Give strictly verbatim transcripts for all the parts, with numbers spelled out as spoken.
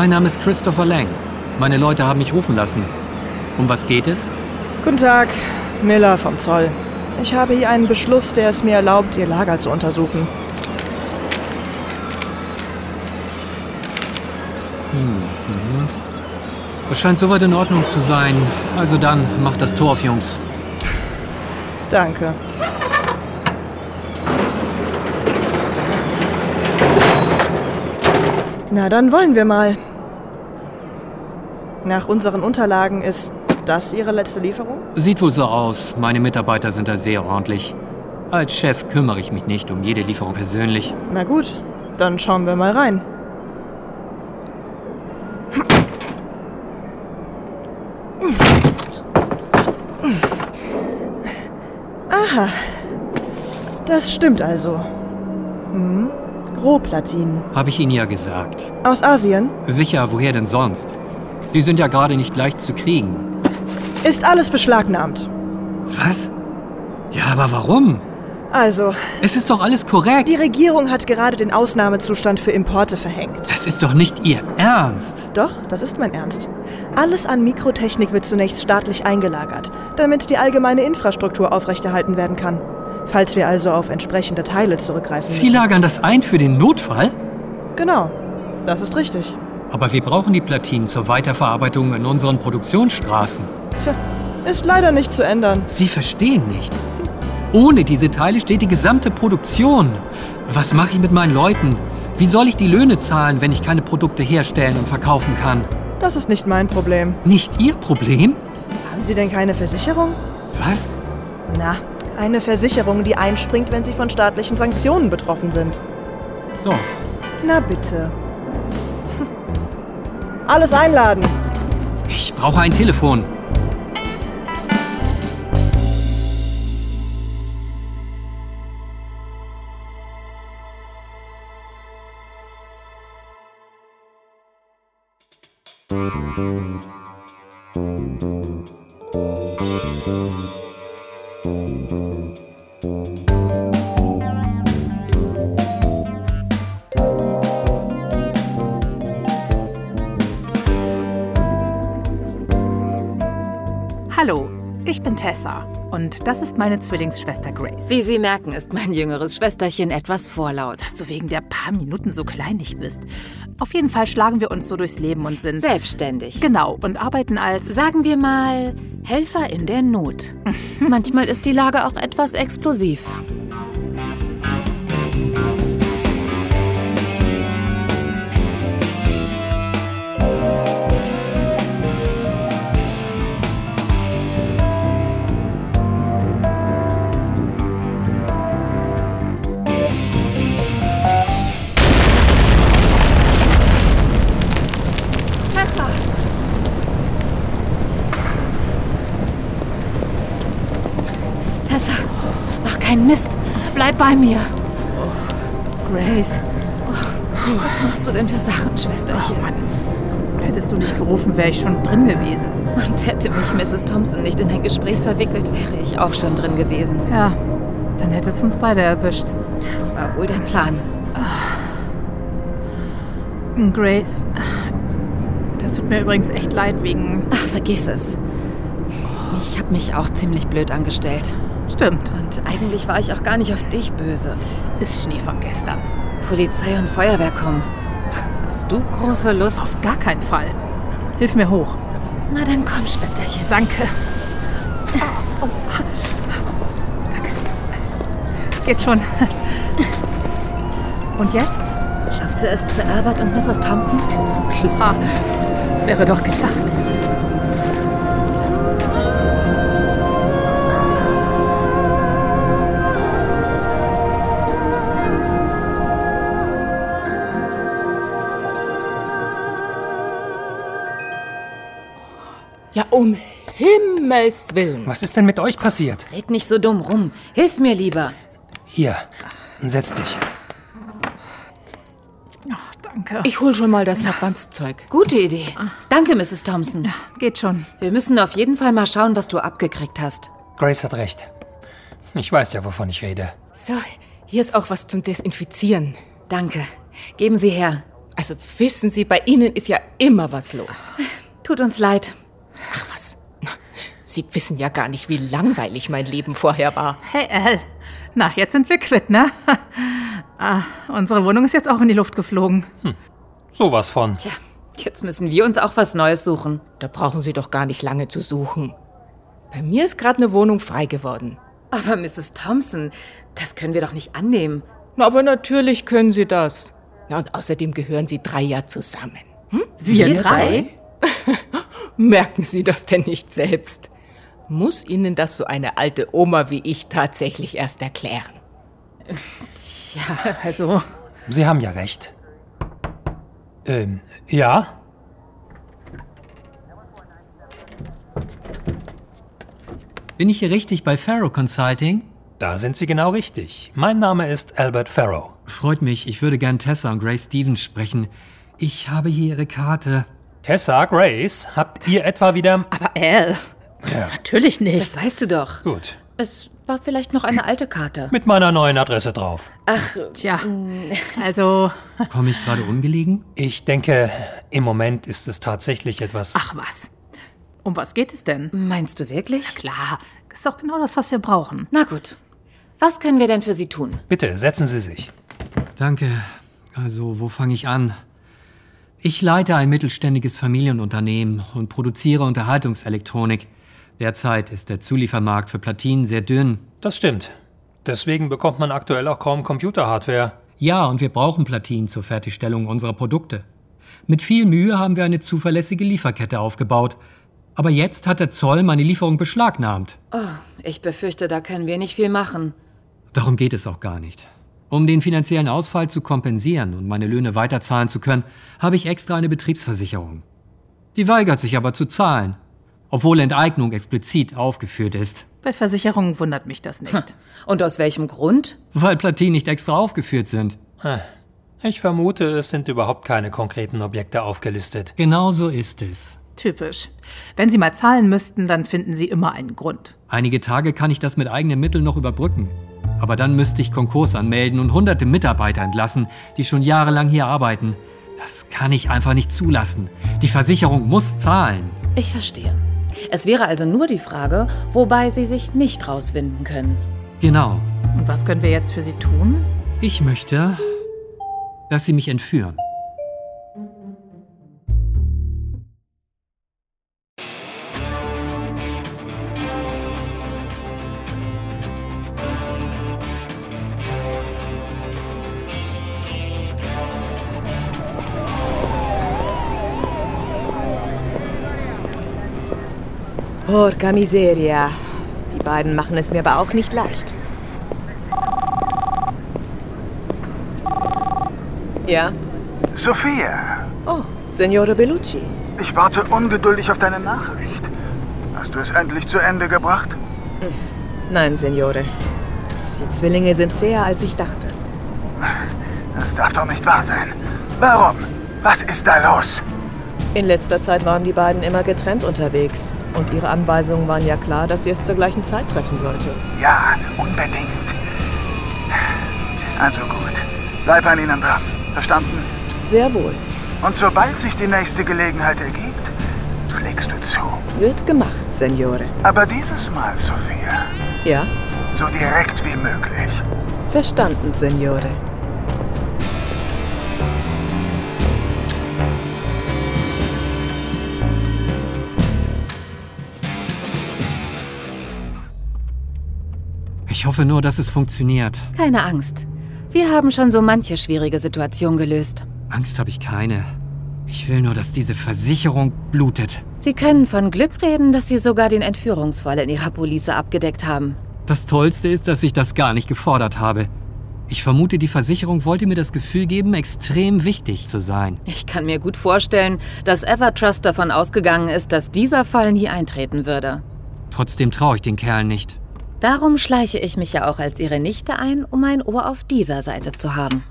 Mein Name ist Christopher Lang. Meine Leute haben mich rufen lassen. Um was geht es? Guten Tag, Miller vom Zoll. Ich habe hier einen Beschluss, der es mir erlaubt, Ihr Lager zu untersuchen. Hm, mhm. Es scheint soweit in Ordnung zu sein. Also dann, macht das Tor auf, Jungs. Danke. Na, dann wollen wir mal. Nach unseren Unterlagen ist das Ihre letzte Lieferung? Sieht wohl so aus. Meine Mitarbeiter sind da sehr ordentlich. Als Chef kümmere ich mich nicht um jede Lieferung persönlich. Na gut, dann schauen wir mal rein. Aha, das stimmt also. Hm. Rohplatinen. Habe ich Ihnen ja gesagt. Aus Asien? Sicher, woher denn sonst? Die sind ja gerade nicht leicht zu kriegen. Ist alles beschlagnahmt. Was? Ja, aber warum? Also... Es ist doch alles korrekt. Die Regierung hat gerade den Ausnahmezustand für Importe verhängt. Das ist doch nicht Ihr Ernst. Doch, das ist mein Ernst. Alles an Mikrotechnik wird zunächst staatlich eingelagert, damit die allgemeine Infrastruktur aufrechterhalten werden kann. Falls wir also auf entsprechende Teile zurückgreifen müssen. Sie lagern das ein für den Notfall? Genau, das ist richtig. Aber wir brauchen die Platinen zur Weiterverarbeitung in unseren Produktionsstraßen. Tja, ist leider nicht zu ändern. Sie verstehen nicht. Ohne diese Teile steht die gesamte Produktion. Was mache ich mit meinen Leuten? Wie soll ich die Löhne zahlen, wenn ich keine Produkte herstellen und verkaufen kann? Das ist nicht mein Problem. Nicht Ihr Problem? Haben Sie denn keine Versicherung? Was? Na, eine Versicherung, die einspringt, wenn Sie von staatlichen Sanktionen betroffen sind. Doch. Na bitte. Alles einladen. Ich brauche ein Telefon. Hallo, ich bin Tessa und das ist meine Zwillingsschwester Grace. Wie Sie merken, ist mein jüngeres Schwesterchen etwas vorlaut. Dass du wegen der paar Minuten so klein nicht bist. Auf jeden Fall schlagen wir uns so durchs Leben und sind... Selbstständig. Genau, und arbeiten als... Sagen wir mal, Helfer in der Not. Manchmal ist die Lage auch etwas explosiv. Kein Mist. Bleib bei mir. Oh, Grace. Oh, was machst du denn für Sachen, Schwesterchen? Oh, Mann. Hättest du nicht gerufen, wäre ich schon drin gewesen. Und hätte mich Misses Thompson nicht in ein Gespräch verwickelt, wäre ich auch schon drin gewesen. Ja, dann hätte es uns beide erwischt. Das war wohl der Plan. Grace, das tut mir übrigens echt leid wegen... Ach, vergiss es. Ich habe mich auch ziemlich blöd angestellt. Stimmt. Und eigentlich war ich auch gar nicht auf dich böse. Ist Schnee von gestern. Polizei und Feuerwehr kommen. Hast du große Lust? Auf gar keinen Fall. Hilf mir hoch. Na dann komm, Schwesterchen. Danke. Oh, oh. Danke. Geht schon. Und jetzt? Schaffst du es zu Albert und Misses Thompson? Klar. Das wäre doch gedacht. Ja, um Himmels Willen. Was ist denn mit euch passiert? Red nicht so dumm rum. Hilf mir lieber. Hier, setz dich. Oh, danke. Ich hol schon mal das Verbandszeug. Gute Idee. Danke, Misses Thompson. Ja, geht schon. Wir müssen auf jeden Fall mal schauen, was du abgekriegt hast. Grace hat recht. Ich weiß ja, wovon ich rede. So, hier ist auch was zum Desinfizieren. Danke. Geben Sie her. Also wissen Sie, bei Ihnen ist ja immer was los. Tut uns leid. Ach was, Sie wissen ja gar nicht, wie langweilig mein Leben vorher war. Hey, Al. Na, jetzt sind wir quitt, ne? ah, unsere Wohnung ist jetzt auch in die Luft geflogen. Hm. Sowas von. Tja, jetzt müssen wir uns auch was Neues suchen. Da brauchen Sie doch gar nicht lange zu suchen. Bei mir ist gerade eine Wohnung frei geworden. Aber Misses Thompson, das können wir doch nicht annehmen. Na, aber natürlich können Sie das. Ja, und außerdem gehören Sie drei ja zusammen. Hm? Wir, wir drei? Merken Sie das denn nicht selbst? Muss Ihnen das so eine alte Oma wie ich tatsächlich erst erklären? Tja, also... Sie haben ja recht. Ähm, ja? Bin ich hier richtig bei Farrow Consulting? Da sind Sie genau richtig. Mein Name ist Albert Farrow. Freut mich, ich würde gern Tessa und Grace Stevens sprechen. Ich habe hier Ihre Karte. Tessa, Grace, habt ihr etwa wieder... Aber Al, Ja. natürlich nicht. Das weißt du doch. Gut. Es war vielleicht noch eine alte Karte. Mit meiner neuen Adresse drauf. Ach, Tja, also... Komme ich gerade ungelegen? Ich denke, im Moment ist es tatsächlich etwas... Ach was. Um was geht es denn? meinst du wirklich? Klar, ist doch genau das, was wir brauchen. Na gut. Was können wir denn für Sie tun? Bitte, setzen Sie sich. Danke. Also, wo fange ich an? Ich leite ein mittelständiges Familienunternehmen und produziere Unterhaltungselektronik. Derzeit ist der Zuliefermarkt für Platinen sehr dünn. Das stimmt. Deswegen bekommt man aktuell auch kaum Computerhardware. Ja, und wir brauchen Platinen zur Fertigstellung unserer Produkte. Mit viel Mühe haben wir eine zuverlässige Lieferkette aufgebaut. Aber jetzt hat der Zoll meine Lieferung beschlagnahmt. Oh, ich befürchte, da können wir nicht viel machen. Darum geht es auch gar nicht. Um den finanziellen Ausfall zu kompensieren und meine Löhne weiterzahlen zu können, habe ich extra eine Betriebsversicherung. Die weigert sich aber zu zahlen, obwohl Enteignung explizit aufgeführt ist. Bei Versicherungen wundert mich das nicht. Und aus welchem Grund? Weil Platinen nicht extra aufgeführt sind. Ich vermute, es sind überhaupt keine konkreten Objekte aufgelistet. Genau so ist es. Typisch. Wenn Sie mal zahlen müssten, dann finden Sie immer einen Grund. Einige Tage kann ich das mit eigenen Mitteln noch überbrücken. Aber dann müsste ich Konkurs anmelden und hunderte Mitarbeiter entlassen, die schon jahrelang hier arbeiten. Das kann ich einfach nicht zulassen. Die Versicherung muss zahlen. Ich verstehe. Es wäre also nur die Frage, wobei Sie sich nicht rauswinden können. Genau. Und was können wir jetzt für Sie tun? Ich möchte, dass Sie mich entführen. Porca miseria. Die beiden machen es mir aber auch nicht leicht. Ja? Sophia, Oh, Signore Bellucci. ich warte ungeduldig auf deine Nachricht. Hast du es endlich zu Ende gebracht? Nein, Signore. Die Zwillinge sind zäher, als ich dachte. Das darf doch nicht wahr sein. Warum? Was ist da los? In letzter Zeit waren die beiden immer getrennt unterwegs. Und ihre Anweisungen waren ja klar, dass sie es zur gleichen Zeit treffen sollte. Ja, unbedingt. Also gut. Bleib an ihnen dran. Verstanden? Sehr wohl. Und sobald sich die nächste Gelegenheit ergibt, schlägst du zu. Wird gemacht, Signore. Aber dieses Mal, Sophia, Ja? so direkt wie möglich. Verstanden, Signore. Ich hoffe nur, dass es funktioniert. Keine Angst. Wir haben schon so manche schwierige Situation gelöst. Angst habe ich keine. Ich will nur, dass diese Versicherung blutet. Sie können von Glück reden, dass Sie sogar den Entführungsfall in Ihrer Police abgedeckt haben. Das Tollste ist, dass ich das gar nicht gefordert habe. Ich vermute, die Versicherung wollte mir das Gefühl geben, extrem wichtig zu sein. Ich kann mir gut vorstellen, dass Evertrust davon ausgegangen ist, dass dieser Fall nie eintreten würde. Trotzdem traue ich den Kerl nicht. Darum schleiche ich mich ja auch als Ihre Nichte ein, um ein Ohr auf dieser Seite zu haben.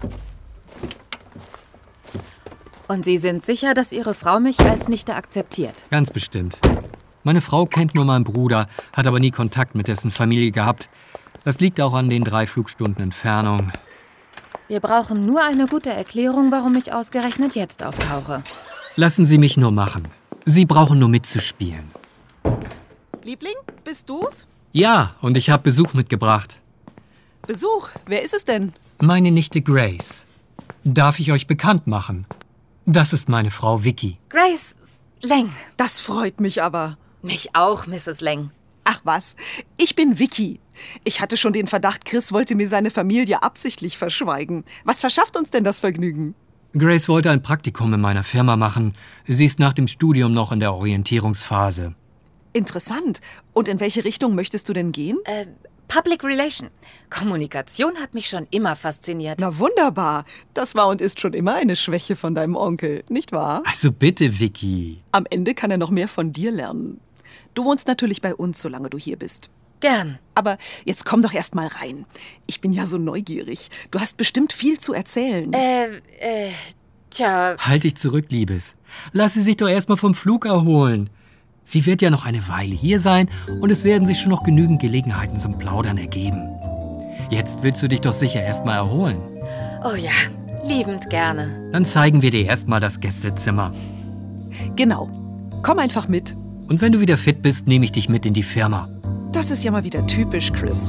Und Sie sind sicher, dass Ihre Frau mich als Nichte akzeptiert? Ganz bestimmt. Meine Frau kennt nur meinen Bruder, hat aber nie Kontakt mit dessen Familie gehabt. Das liegt auch an den drei Flugstunden Entfernung. Wir brauchen nur eine gute Erklärung, warum ich ausgerechnet jetzt auftauche. Lassen Sie mich nur machen. Sie brauchen nur mitzuspielen. Liebling, bist du's? Ja, und ich habe Besuch mitgebracht. Besuch? Wer ist es denn? Meine Nichte Grace. Darf ich euch bekannt machen? Das ist meine Frau Vicky. Grace Lang. Das freut mich aber. Mich auch, Misses Lang. Ach was, ich bin Vicky. Ich hatte schon den Verdacht, Chris wollte mir seine Familie absichtlich verschweigen. Was verschafft uns denn das Vergnügen? Grace wollte ein Praktikum in meiner Firma machen. Sie ist nach dem Studium noch in der Orientierungsphase. Interessant. Und in welche Richtung möchtest du denn gehen? Äh, Public Relation. Kommunikation hat mich schon immer fasziniert. Na wunderbar. Das war und ist schon immer eine Schwäche von deinem Onkel, nicht wahr? Also bitte, Vicky. Am Ende kann er noch mehr von dir lernen. Du wohnst natürlich bei uns, solange du hier bist. Gern. Aber jetzt komm doch erst mal rein. Ich bin ja so neugierig. Du hast bestimmt viel zu erzählen. Äh, äh, tja. Halt dich zurück, Liebes. Lass sie sich doch erst mal vom Flug erholen. Sie wird ja noch eine Weile hier sein und es werden sich schon noch genügend Gelegenheiten zum Plaudern ergeben. Jetzt willst du dich doch sicher erst mal erholen. Oh ja, liebend gerne. Dann zeigen wir dir erst mal das Gästezimmer. Genau. Komm einfach mit. Und wenn du wieder fit bist, nehme ich dich mit in die Firma. Das ist ja mal wieder typisch, Chris.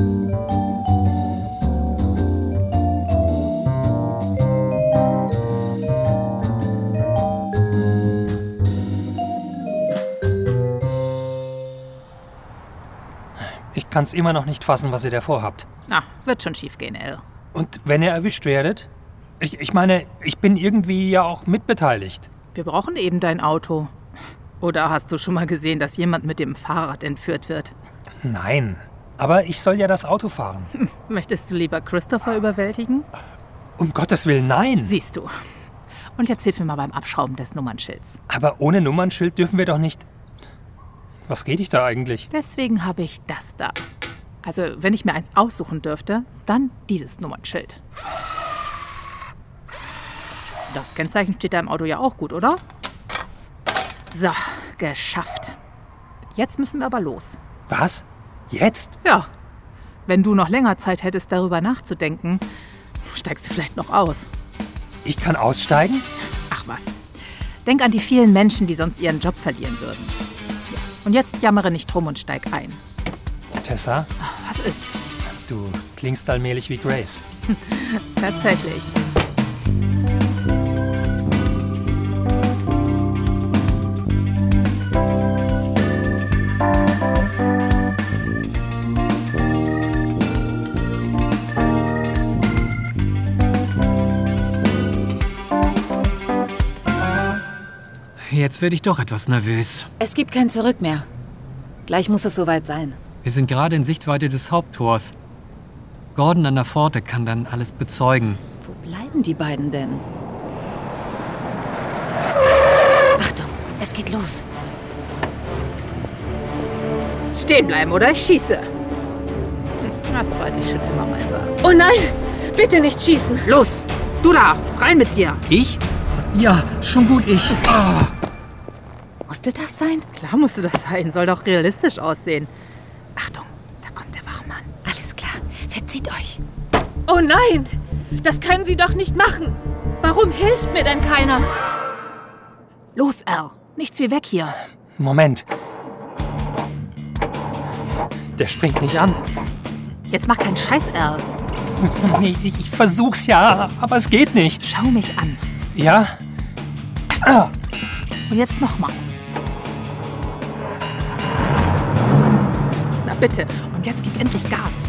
Ich kann's immer noch nicht fassen, was ihr da vorhabt. Na, wird schon schief gehen, Elle. Und wenn ihr erwischt werdet? Ich, ich meine, ich bin irgendwie ja auch mitbeteiligt. Wir brauchen eben dein Auto. Oder hast du schon mal gesehen, dass jemand mit dem Fahrrad entführt wird? Nein, aber ich soll ja das Auto fahren. Hm, möchtest du lieber Christopher überwältigen? Um Gottes Willen, nein. Siehst du. Und jetzt hilf mir mal beim Abschrauben des Nummernschilds. Aber ohne Nummernschild dürfen wir doch nicht... Was geht dich da eigentlich? Deswegen habe ich das da. Also, wenn ich mir eins aussuchen dürfte, dann dieses Nummernschild. Das Kennzeichen steht da im Auto ja auch gut, oder? So, geschafft. Jetzt müssen wir aber los. Was? Jetzt? Ja. Wenn du noch länger Zeit hättest, darüber nachzudenken, steigst du vielleicht noch aus. Ich kann aussteigen? Ach was. Denk an die vielen Menschen, die sonst ihren Job verlieren würden. Und jetzt jammere nicht rum und steig ein. Tessa? Was ist? Du klingst allmählich wie Grace. Tatsächlich. Jetzt werde ich doch etwas nervös. Es gibt kein Zurück mehr. Gleich muss es soweit sein. Wir sind gerade in Sichtweite des Haupttors. Gordon an der Pforte kann dann alles bezeugen. Wo bleiben die beiden denn? Achtung, es geht los. Stehen bleiben oder ich schieße. Das wollte ich schon immer mal sagen. Oh nein, bitte nicht schießen. Los, du da, rein mit dir. Ich? Ja, schon gut, ich. Oh. Musste das sein? Klar musste das sein, soll doch realistisch aussehen. Achtung, da kommt der Wachmann. Alles klar, verzieht euch. Oh nein, das können Sie doch nicht machen. Warum hilft mir denn keiner? Los, Al, nichts wie weg hier. Moment. Der springt nicht an. Jetzt mach keinen Scheiß, Al. Nee, ich, ich versuch's ja, aber es geht nicht. Schau mich an. Ja? Ah. Und jetzt nochmal. Na bitte, und jetzt gib endlich Gas.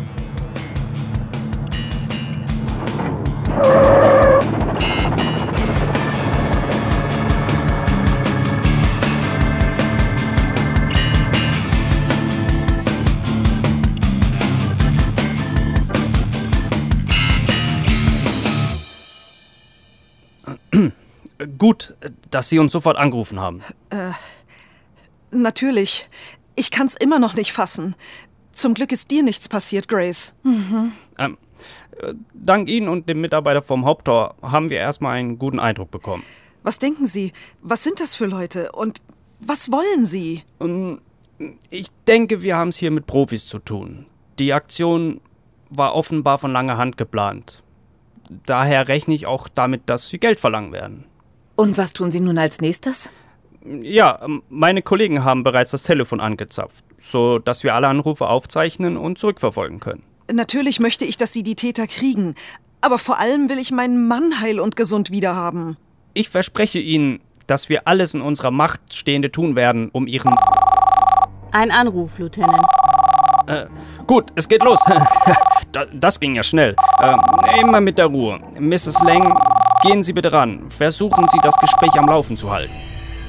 Gut, dass Sie uns sofort angerufen haben. Äh, natürlich. Ich kann's immer noch nicht fassen. Zum Glück ist dir nichts passiert, Grace. Mhm. Ähm, äh, dank Ihnen und dem Mitarbeiter vom Haupttor haben wir erstmal einen guten Eindruck bekommen. Was denken Sie? Was sind das für Leute? Und was wollen Sie? Ähm, ich denke, wir haben es hier mit Profis zu tun. Die Aktion war offenbar von langer Hand geplant. daher rechne ich auch damit, dass Sie Geld verlangen werden. Und was tun Sie nun als nächstes? Ja, meine Kollegen haben bereits das Telefon angezapft, so dass wir alle Anrufe aufzeichnen und zurückverfolgen können. Natürlich möchte ich, dass Sie die Täter kriegen. Aber vor allem will ich meinen Mann heil und gesund wiederhaben. Ich verspreche Ihnen, dass wir alles in unserer Macht Stehende tun werden, um Ihren... Ein Anruf, Lieutenant. Äh, gut, es geht los. Das ging ja schnell. Äh, immer mit der Ruhe. Misses Lang, gehen Sie bitte ran. Versuchen Sie, das Gespräch am Laufen zu halten.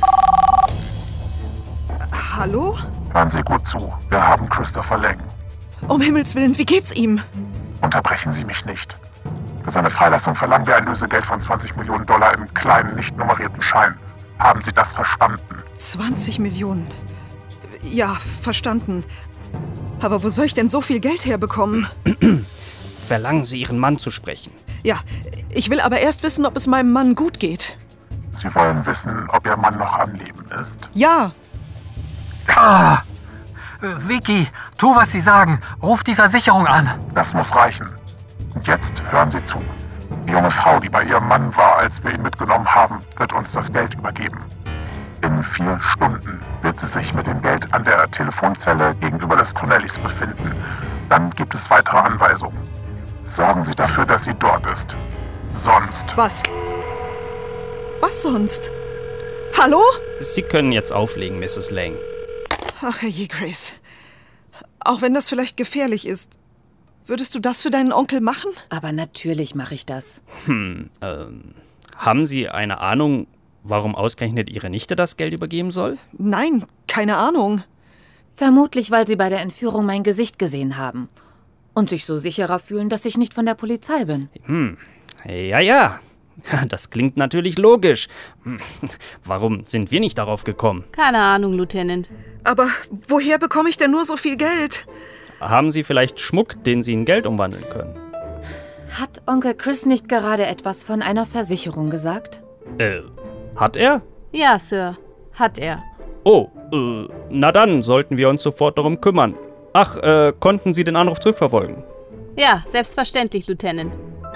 Hallo? Hören Sie gut zu. Wir haben Christopher Lang. Um Himmels Willen, wie geht's ihm? Unterbrechen Sie mich nicht. Für seine Freilassung verlangen wir ein Lösegeld von zwanzig Millionen Dollar im kleinen, nicht nummerierten Schein. Haben Sie das verstanden? zwanzig Millionen? Ja, verstanden. Aber wo soll ich denn so viel Geld herbekommen? Verlangen Sie, Ihren Mann zu sprechen. Ja, ich will aber erst wissen, ob es meinem Mann gut geht. Sie wollen wissen, ob Ihr Mann noch am Leben ist? Ja. Ah, Vicky, tu, was Sie sagen. Ruf die Versicherung an. Das muss reichen. Und jetzt hören Sie zu. Die junge Frau, die bei ihrem Mann war, als wir ihn mitgenommen haben, wird uns das Geld übergeben. In vier Stunden wird sie sich mit dem Geld an der Telefonzelle gegenüber des Tunnellis befinden. Dann gibt es weitere Anweisungen. Sorgen Sie dafür, dass sie dort ist. Sonst... Was? Was sonst? Hallo? Sie können jetzt auflegen, Misses Lang. Ach, herrje, Grace. Auch wenn das vielleicht gefährlich ist, würdest du das für deinen Onkel machen? Aber natürlich mache ich das. Hm, ähm, haben Sie eine Ahnung, warum ausgerechnet Ihre Nichte das Geld übergeben soll? Nein, keine Ahnung. Vermutlich, weil sie bei der Entführung mein Gesicht gesehen haben. Und sich so sicherer fühlen, dass ich nicht von der Polizei bin. Hm, ja, ja. Das klingt natürlich logisch. Hm. Warum sind wir nicht darauf gekommen? Keine Ahnung, Lieutenant. Aber woher bekomme ich denn nur so viel Geld? Haben Sie vielleicht Schmuck, den Sie in Geld umwandeln können? Hat Onkel Chris nicht gerade etwas von einer Versicherung gesagt? Äh, hat er? Ja, Sir, hat er. Oh, äh, na dann sollten wir uns sofort darum kümmern. Ach, äh, konnten Sie den Anruf zurückverfolgen? Ja, selbstverständlich, Lieutenant.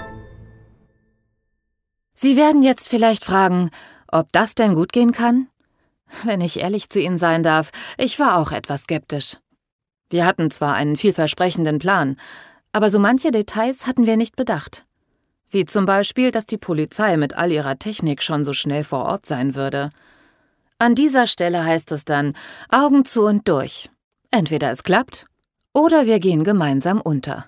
Sie werden jetzt vielleicht fragen, ob das denn gut gehen kann? Wenn ich ehrlich zu Ihnen sein darf, ich war auch etwas skeptisch. Wir hatten zwar einen vielversprechenden Plan, aber so manche Details hatten wir nicht bedacht. Wie zum Beispiel, dass die Polizei mit all ihrer Technik schon so schnell vor Ort sein würde. An dieser Stelle heißt es dann, Augen zu und durch. Entweder es klappt, oder wir gehen gemeinsam unter.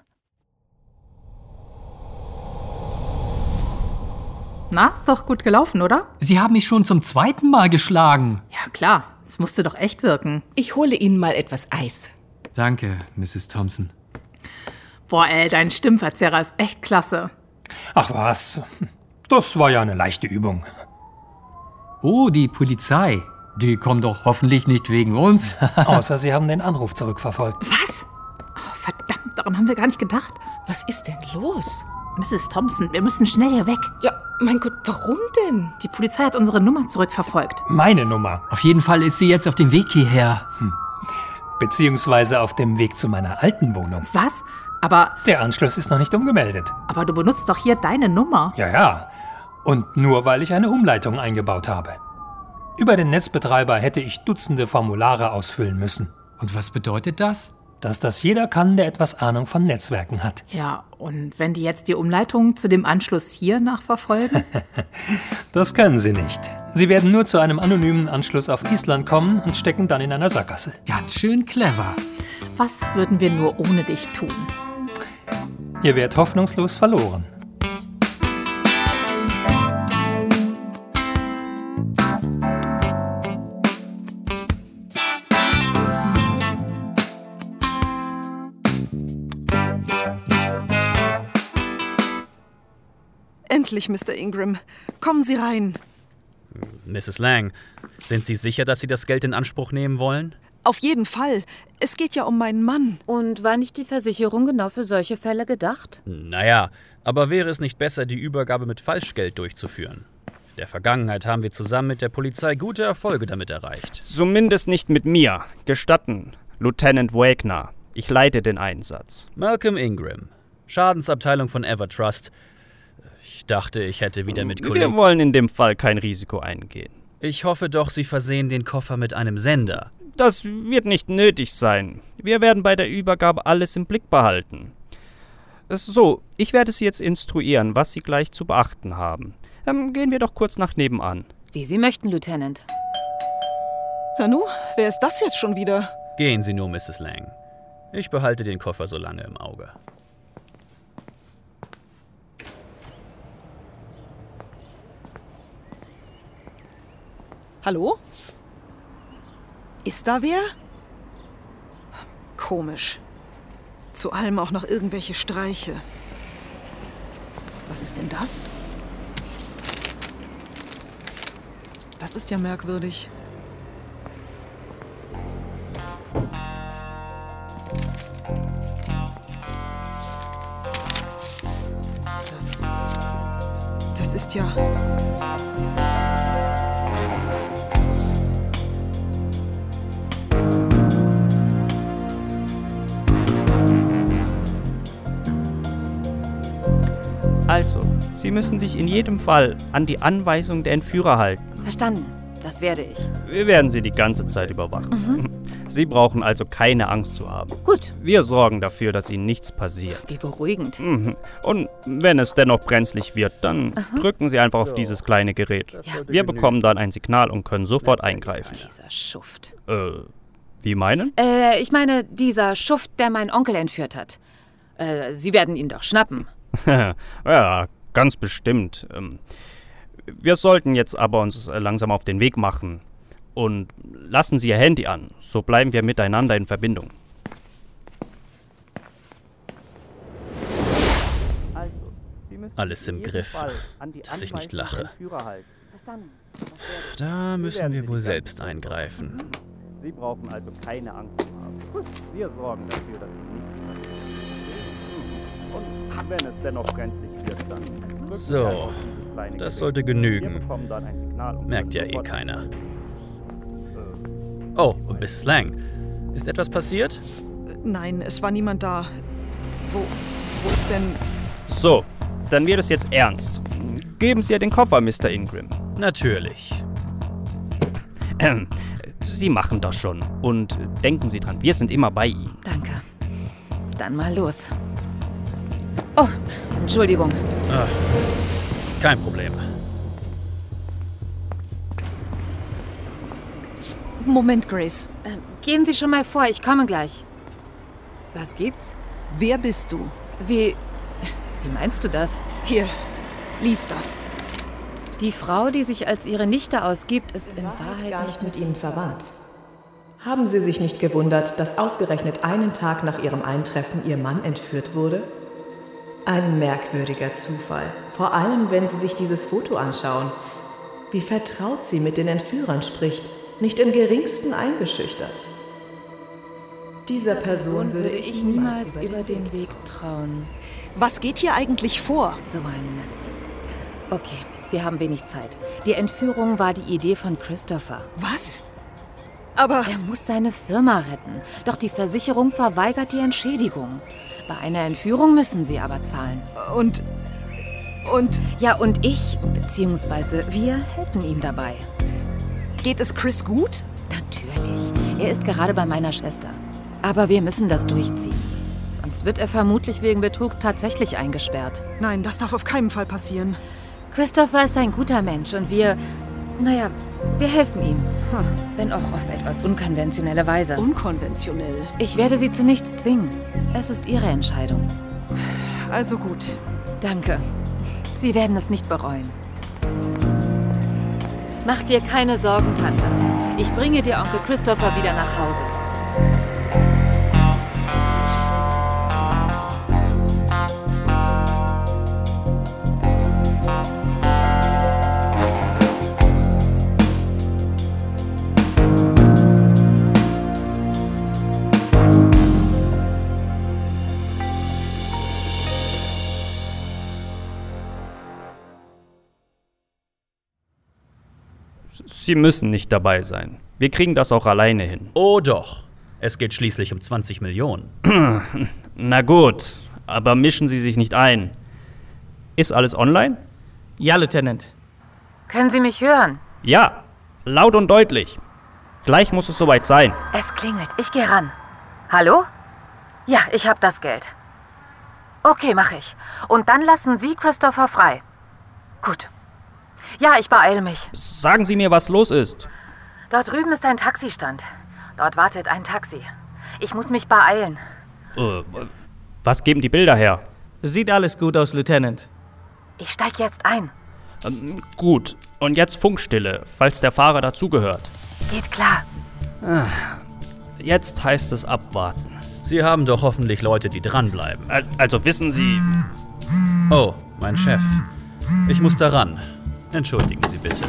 Na, ist doch gut gelaufen, oder? Sie haben mich schon zum zweiten Mal geschlagen. Ja, klar. Es musste doch echt wirken. Ich hole Ihnen mal etwas Eis. Danke, Misses Thompson. Boah, ey, dein Stimmverzerrer ist echt klasse. Ach was, das war ja eine leichte Übung. Oh, die Polizei. Die kommen doch hoffentlich nicht wegen uns. Außer Sie haben den Anruf zurückverfolgt. Was? Oh, verdammt, daran haben wir gar nicht gedacht. Was ist denn los? Misses Thompson, wir müssen schnell hier weg. Ja, mein Gott, warum denn? Die Polizei hat unsere Nummer zurückverfolgt. Meine Nummer. Auf jeden Fall ist sie jetzt auf dem Weg hierher. Hm. Beziehungsweise auf dem Weg zu meiner alten Wohnung. Was? Aber... Der Anschluss ist noch nicht umgemeldet. Aber du benutzt doch hier deine Nummer. Ja, ja. Und nur, weil ich eine Umleitung eingebaut habe. Über den Netzbetreiber hätte ich Dutzende Formulare ausfüllen müssen. Und was bedeutet das? Dass das jeder kann, der etwas Ahnung von Netzwerken hat. Ja, und wenn die jetzt die Umleitung zu dem Anschluss hier nachverfolgen? Das können sie nicht. Sie werden nur zu einem anonymen Anschluss auf Island kommen und stecken dann in einer Sackgasse. Ganz schön clever. Was würden wir nur ohne dich tun? Ihr werdet hoffnungslos verloren. Endlich, Mister Ingram. Kommen Sie rein. Misses Lang, sind Sie sicher, dass Sie das Geld in Anspruch nehmen wollen? Auf jeden Fall. Es geht ja um meinen Mann. Und war nicht die Versicherung genau für solche Fälle gedacht? Naja, aber wäre es nicht besser, die Übergabe mit Falschgeld durchzuführen? In der Vergangenheit haben wir zusammen mit der Polizei gute Erfolge damit erreicht. Zumindest nicht mit mir. Gestatten, Lieutenant Wagner. Ich leite den Einsatz. Malcolm Ingram, Schadensabteilung von Evertrust. Ich dachte, ich hätte wieder mit Wir Kollegen... wollen in dem Fall kein Risiko eingehen. Ich hoffe doch, Sie versehen den Koffer mit einem Sender. Das wird nicht nötig sein. Wir werden bei der Übergabe alles im Blick behalten. So, ich werde Sie jetzt instruieren, was Sie gleich zu beachten haben. Ähm, gehen wir doch kurz nach nebenan. Wie Sie möchten, Lieutenant. Nanu, wer ist das jetzt schon wieder? Gehen Sie nur, Misses Lang. Ich behalte den Koffer so lange im Auge. Hallo? Ist da wer? Komisch. Zu allem auch noch irgendwelche Streiche. Was ist denn das? Das ist ja merkwürdig. Das... Das ist ja... Also, Sie müssen sich in jedem Fall an die Anweisung der Entführer halten. Verstanden. Das werde ich. Wir werden Sie die ganze Zeit überwachen. Mhm. Sie brauchen also keine Angst zu haben. Gut. Wir sorgen dafür, dass Ihnen nichts passiert. Wie beruhigend. Mhm. Und wenn es dennoch brenzlig wird, dann Aha. drücken Sie einfach auf dieses kleine Gerät. Ja. Wir bekommen dann ein Signal und können sofort eingreifen. Dieser Schuft. Äh, wie meinen? Äh, ich meine, dieser Schuft, der meinen Onkel entführt hat. Äh, Sie werden ihn doch schnappen. Ja, ganz bestimmt. Ähm, wir sollten jetzt aber uns äh, langsam auf den Weg machen. Und lassen Sie Ihr Handy an, so bleiben wir miteinander in Verbindung. Alles im Griff, dass ich nicht lache. Da müssen wir wohl selbst eingreifen. Sie brauchen also keine Angst zu haben. Wir sorgen dafür, dass Sie nichts passiert. Und wenn es dennoch brenzlig wird, dann... So, das sollte genügen. Merkt ja eh keiner. Oh, und Misses Lang. Ist etwas passiert? Nein, es war niemand da. Wo, wo ist denn... So, dann wird es jetzt ernst. Geben Sie ihr den Koffer, Mister Ingram. Natürlich. Ähm, Sie machen das schon. Und denken Sie dran, wir sind immer bei Ihnen. Danke. Dann mal los. Oh, Entschuldigung. Ah, kein Problem. Moment, Grace. Äh, gehen Sie schon mal vor, ich komme gleich. Was gibt's? Wer bist du? Wie... Wie meinst du das? Hier, lies das. Die Frau, die sich als ihre Nichte ausgibt, ist in Wahrheit gar nicht mit Ihnen verwandt. Haben Sie sich nicht gewundert, dass ausgerechnet einen Tag nach Ihrem Eintreffen Ihr Mann entführt wurde? Ein merkwürdiger Zufall, vor allem wenn Sie sich dieses Foto anschauen. Wie vertraut sie mit den Entführern spricht, nicht im geringsten eingeschüchtert. Dieser Person würde ich niemals über den Weg trauen. Was geht hier eigentlich vor? So ein Mist. Okay, wir haben wenig Zeit. Die Entführung war die Idee von Christopher. Was? Aber... Er muss seine Firma retten. Doch die Versicherung verweigert die Entschädigung. Bei einer Entführung müssen sie aber zahlen. Und... Und... Ja, und ich, beziehungsweise wir, helfen ihm dabei. Geht es Chris gut? Natürlich. Er ist gerade bei meiner Schwester. Aber wir müssen das durchziehen. Sonst wird er vermutlich wegen Betrugs tatsächlich eingesperrt. Nein, das darf auf keinen Fall passieren. Christopher ist ein guter Mensch und wir... Naja, wir helfen ihm. Hm. Wenn auch auf etwas unkonventionelle Weise. Unkonventionell? Ich werde sie zu nichts zwingen. Es ist ihre Entscheidung. Also gut. Danke. Sie werden es nicht bereuen. Mach dir keine Sorgen, Tante. Ich bringe dir Onkel Christopher wieder nach Hause. Sie müssen nicht dabei sein. Wir kriegen das auch alleine hin. Oh doch. Es geht schließlich um zwanzig Millionen. Na gut, aber mischen Sie sich nicht ein. Ist alles online? Ja, Lieutenant. Können Sie mich hören? Ja, laut und deutlich. Gleich muss es soweit sein. Es klingelt. Ich gehe ran. Hallo? Ja, ich habe das Geld. Okay, mache ich. Und dann lassen Sie Christopher frei. Gut. Ja, ich beeile mich. Sagen Sie mir, was los ist. Dort drüben ist ein Taxistand. Dort wartet ein Taxi. Ich muss mich beeilen. Äh, was geben die Bilder her? Sieht alles gut aus, Lieutenant. Ich steig jetzt ein. Ähm, gut. Und jetzt Funkstille, falls der Fahrer dazugehört. Geht klar. Ah, jetzt heißt es abwarten. Sie haben doch hoffentlich Leute, die dranbleiben. Also wissen Sie... Oh, mein Chef. Ich muss da ran. Entschuldigen Sie bitte.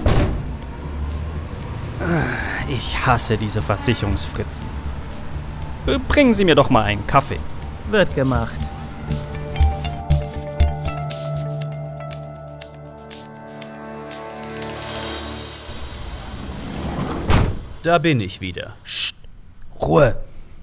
Ich hasse diese Versicherungsfritzen. Bringen Sie mir doch mal einen Kaffee. Wird gemacht. Da bin ich wieder. Psst, Ruhe.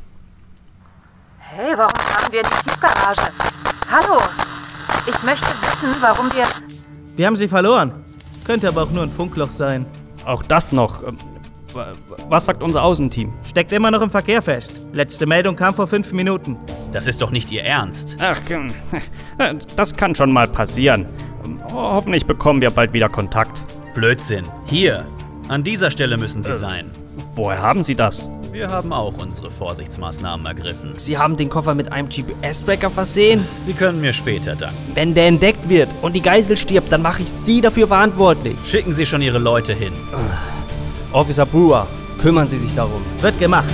Hey, warum fahren wir in die Tiefgarage? Hallo? Ich möchte wissen, warum wir... Wir haben sie verloren. Könnte aber auch nur ein Funkloch sein. Auch das noch. Was sagt unser Außenteam? Steckt immer noch im Verkehr fest. Letzte Meldung kam vor fünf Minuten. Das ist doch nicht Ihr Ernst. Ach, das kann schon mal passieren. Hoffentlich bekommen wir bald wieder Kontakt. Blödsinn. Hier. An dieser Stelle müssen Sie äh, sein. Woher haben Sie das? Wir haben auch unsere Vorsichtsmaßnahmen ergriffen. Sie haben den Koffer mit einem G P S-Tracker versehen? Sie können mir später danken. Wenn der entdeckt wird und die Geisel stirbt, dann mache ich Sie dafür verantwortlich. Schicken Sie schon Ihre Leute hin. Officer Brewer, kümmern Sie sich darum. Wird gemacht.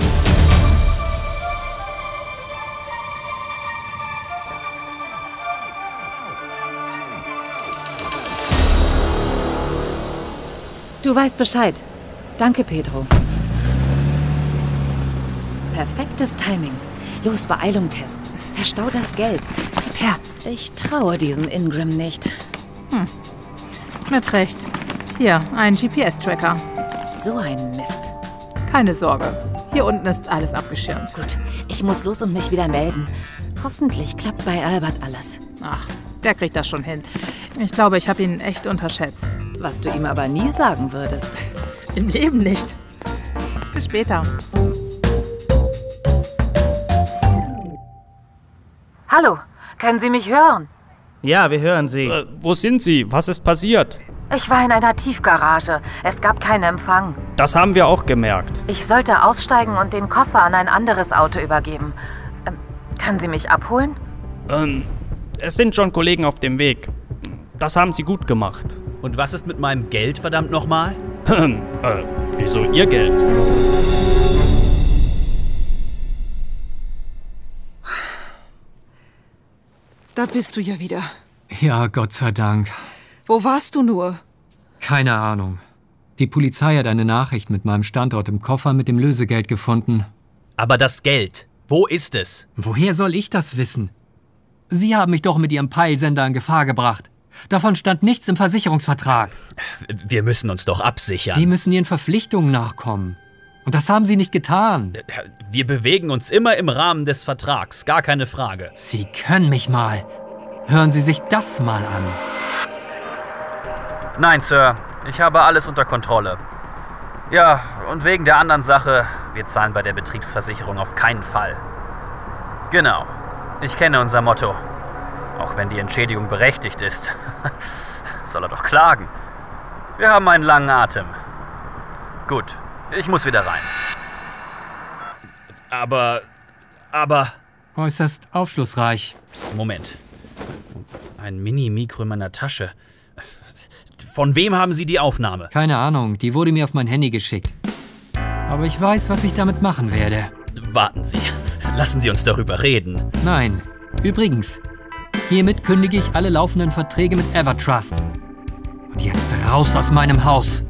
Du weißt Bescheid. Danke, Pedro. Perfektes Timing. Los, Beeilung, Tess. Verstau das Geld. Ja. Ich traue diesen Ingram nicht. Hm. Mit Recht. Hier, ein G P S-Tracker. So ein Mist. Keine Sorge. Hier unten ist alles abgeschirmt. Gut, ich muss los und mich wieder melden. Hoffentlich klappt bei Albert alles. Ach, der kriegt das schon hin. Ich glaube, ich habe ihn echt unterschätzt. Was du ihm aber nie sagen würdest. Im Leben nicht. Bis später. Hallo, können Sie mich hören? Ja, wir hören Sie. Äh, wo sind Sie? Was ist passiert? Ich war in einer Tiefgarage. Es gab keinen Empfang. Das haben wir auch gemerkt. Ich sollte aussteigen und den Koffer an ein anderes Auto übergeben. Ähm, können Sie mich abholen? Ähm, es sind schon Kollegen auf dem Weg. Das haben Sie gut gemacht. Und was ist mit meinem Geld, verdammt nochmal? äh, wieso Ihr Geld? Da bist du ja wieder. Ja, Gott sei Dank. Wo warst du nur? Keine Ahnung. Die Polizei hat eine Nachricht mit meinem Standort im Koffer mit dem Lösegeld gefunden. Aber das Geld, wo ist es? Woher soll ich das wissen? Sie haben mich doch mit Ihrem Peilsender in Gefahr gebracht. Davon stand nichts im Versicherungsvertrag. Wir müssen uns doch absichern. Sie müssen Ihren Verpflichtungen nachkommen. Und das haben Sie nicht getan. Wir bewegen uns immer im Rahmen des Vertrags, gar keine Frage. Sie können mich mal. Hören Sie sich das mal an. Nein, Sir. Ich habe alles unter Kontrolle. Ja, und wegen der anderen Sache, wir zahlen bei der Betriebsversicherung auf keinen Fall. Genau. Ich kenne unser Motto. Auch wenn die Entschädigung berechtigt ist. Soll er doch klagen. Wir haben einen langen Atem. Gut, ich muss wieder rein. Aber, aber... Äußerst aufschlussreich. Moment. Ein Mini-Mikro in meiner Tasche. Von wem haben Sie die Aufnahme? Keine Ahnung, die wurde mir auf mein Handy geschickt. Aber ich weiß, was ich damit machen werde. Warten Sie, lassen Sie uns darüber reden. Nein. Übrigens, hiermit kündige ich alle laufenden Verträge mit Evertrust. Und jetzt raus aus meinem Haus.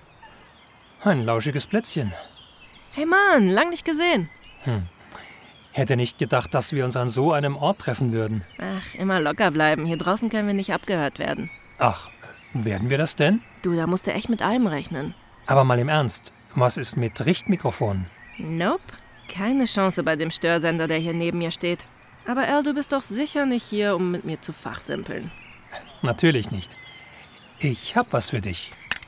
Ein lauschiges Plätzchen. Hey Mann, lang nicht gesehen. Hm. Hätte nicht gedacht, dass wir uns an so einem Ort treffen würden. Ach, immer locker bleiben. Hier draußen können wir nicht abgehört werden. Ach, werden wir das denn? Du, da musst du echt mit allem rechnen. Aber mal im Ernst, was ist mit Richtmikrofonen? Nope, keine Chance bei dem Störsender, der hier neben mir steht. Aber Earl, du bist doch sicher nicht hier, um mit mir zu fachsimpeln. Natürlich nicht. Ich hab was für dich.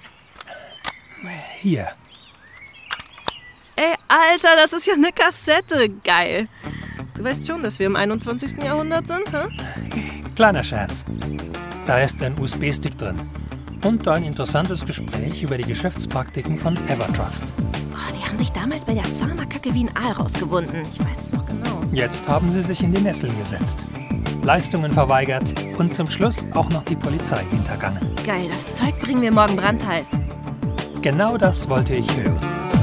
Hier. Ey, Alter, das ist ja eine Kassette. Geil. Du weißt schon, dass wir im einundzwanzigsten Jahrhundert sind, hä? Kleiner Scherz. Da ist ein U S B-Stick drin. Und ein interessantes Gespräch über die Geschäftspraktiken von Evertrust. Oh, die haben sich damals bei der Pharmakacke wie ein Aal rausgewunden. Ich weiß es noch genau. Jetzt haben sie sich in die Nesseln gesetzt. Leistungen verweigert und zum Schluss auch noch die Polizei hintergangen. Geil, das Zeug bringen wir morgen brandheiß. Genau das wollte ich hören.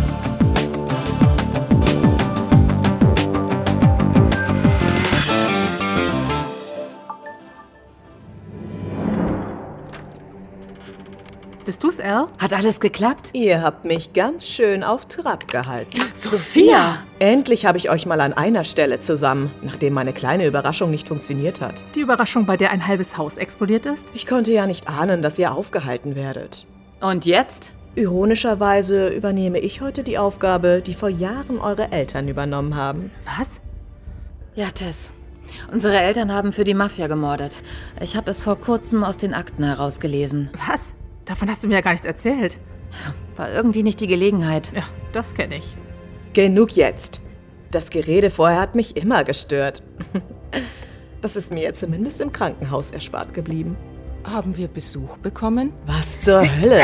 Bist du's, Al? Hat alles geklappt? Ihr habt mich ganz schön auf Trab gehalten. Sophia! Endlich habe ich euch mal an einer Stelle zusammen, nachdem meine kleine Überraschung nicht funktioniert hat. Die Überraschung, bei der ein halbes Haus explodiert ist? Ich konnte ja nicht ahnen, dass ihr aufgehalten werdet. Und jetzt? Ironischerweise übernehme ich heute die Aufgabe, die vor Jahren eure Eltern übernommen haben. Was? Ja, Tess. Unsere Eltern haben für die Mafia gemordet. Ich habe es vor kurzem aus den Akten herausgelesen. Was? Davon hast du mir ja gar nichts erzählt. War irgendwie nicht die Gelegenheit. Ja, das kenne ich. Genug jetzt. Das Gerede vorher hat mich immer gestört. Das ist mir jetzt zumindest im Krankenhaus erspart geblieben. Haben wir Besuch bekommen? Was zur Hölle?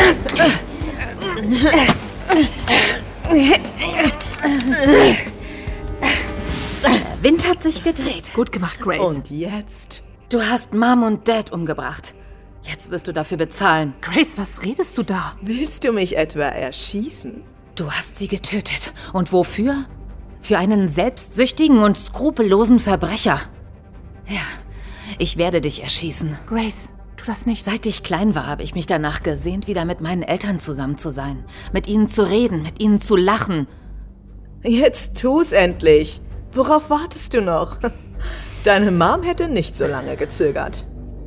Der Wind hat sich gedreht. Gut gemacht, Grace. Und jetzt? Du hast Mom und Dad umgebracht. Jetzt wirst du dafür bezahlen. Grace, was redest du da? Willst du mich etwa erschießen? Du hast sie getötet. Und wofür? Für einen selbstsüchtigen und skrupellosen Verbrecher. Ja, ich werde dich erschießen. Grace, tu das nicht. Seit ich klein war, habe ich mich danach gesehnt, wieder mit meinen Eltern zusammen zu sein. Mit ihnen zu reden, mit ihnen zu lachen. Jetzt tu's endlich. Worauf wartest du noch? Deine Mom hätte nicht so lange gezögert.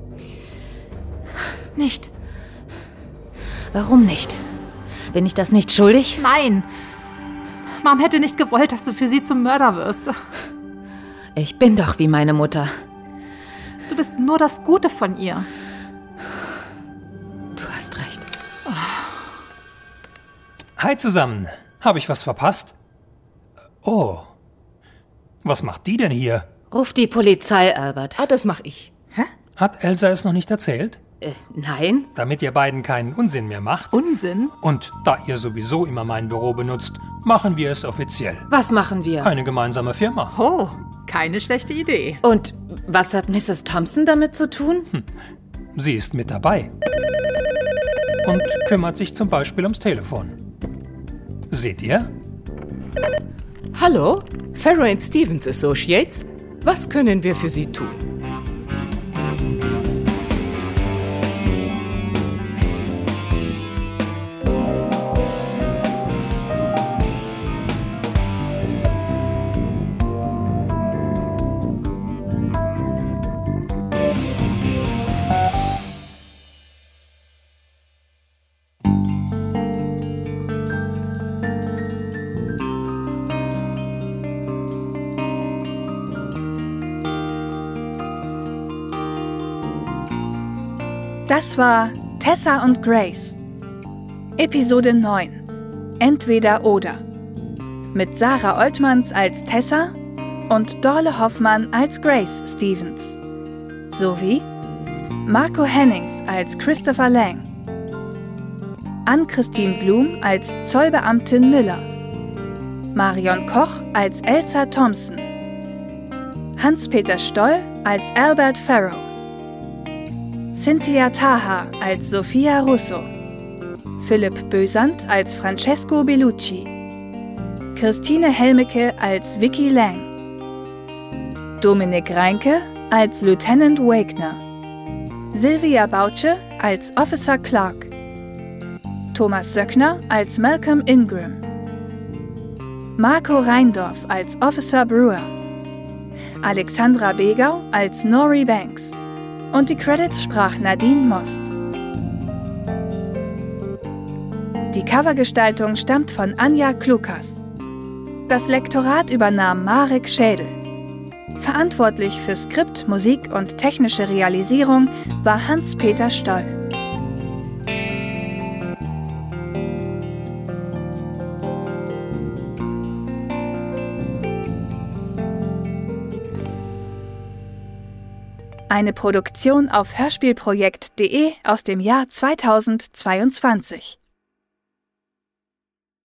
Nicht. Warum nicht? Bin ich das nicht schuldig? Nein. Mom hätte nicht gewollt, dass du für sie zum Mörder wirst. Ich bin doch wie meine Mutter. Du bist nur das Gute von ihr. Du hast recht. Hi zusammen. Habe ich was verpasst? Oh. Was macht die denn hier? Ruf die Polizei, Albert. Ah, das mach ich. Hä? Hat Elsa es noch nicht erzählt? Äh, nein. Damit ihr beiden keinen Unsinn mehr macht. Unsinn? Und da ihr sowieso immer mein Büro benutzt, machen wir es offiziell. Was machen wir? Eine gemeinsame Firma. Oh, keine schlechte Idee. Und was hat Misses Thompson damit zu tun? Hm. Sie ist mit dabei. Und kümmert sich zum Beispiel ums Telefon. Seht ihr? Hallo, Farrow and Stevens Associates. Was können wir für Sie tun? Das war Tessa und Grace. Episode neun. Entweder oder. Mit Sarah Oltmanns als Tessa und Dorle Hoffmann als Grace Stevens. Sowie Marco Hennings als Christopher Lang. Ann-Christine Blum als Zollbeamtin Miller. Marion Koch als Elsa Thompson. Hans-Peter Stoll als Albert Farrow. Cynthia Taha als Sophia Russo. Philipp Bösand als Francesco Bellucci. Christine Helmecke als Vicky Lang. Dominik Reinke als Lieutenant Wagner. Silvia Bautsche als Officer Clark. Thomas Söckner als Malcolm Ingram. Marco Reindorf als Officer Brewer. Alexandra Begau als Nori Banks. Und die Credits sprach Nadine Most. Die Covergestaltung stammt von Anja Klukas. Das Lektorat übernahm Marek Schädel. Verantwortlich für Skript, Musik und technische Realisierung war Hans-Peter Stoll. Eine Produktion auf hörspielprojekt punkt de aus dem Jahr zweitausendzweiundzwanzig.